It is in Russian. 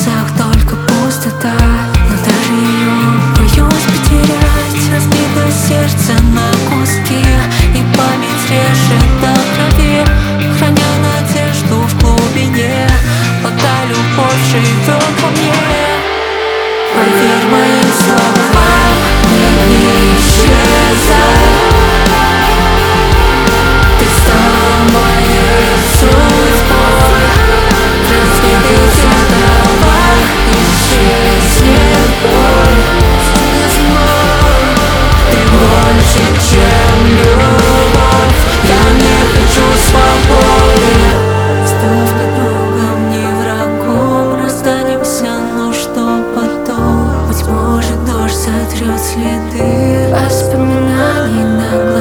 сердцах только пустота, но даже ее боюсь потерять. Разбито сердце на куски, и память режет до крови, храня надежду в глубине, пока любовь живет во мне. Поверь моим словам, не исчезай. Ты стала моей судьбой. Разбитых зеркалах исчезнет боль. Ты больше, чем любовь. Я не хочу свободы. Став другом, не врагом, расстанемся, но что потом? Быть может, дождь сотрет следы воспоминаний на глазах.